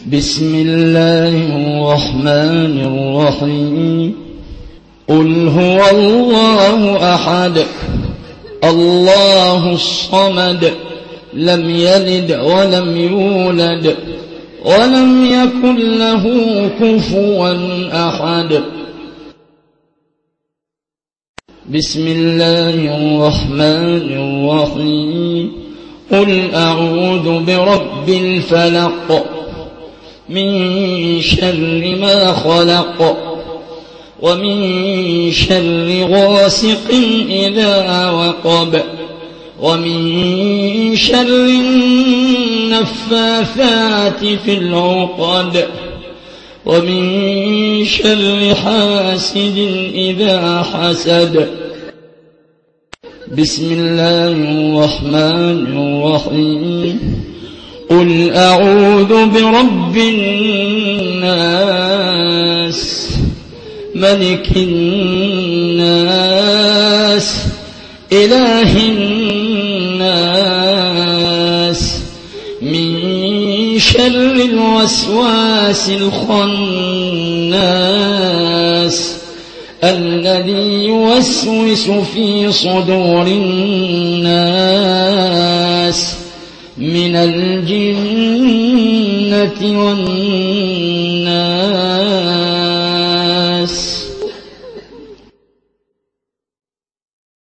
بسم الله الرحمن الرحيم قل هو الله أحد الله الصمد لم يلد ولم يولد ولم يكن له كفوا أحد بسم الله الرحمن الرحيم قل أعوذ برب الفلق من شر ما خلق ومن شر غاسق إذا وقب ومن شر النفاثات في العقد ومن شر حاسد إذا حسد بسم الله الرحمن الرحيم قل أعوذ برب الناس ملك الناس إله الناس من شر الوسواس الخناس الذي يوسوس في صدور الناس من الجنة والناس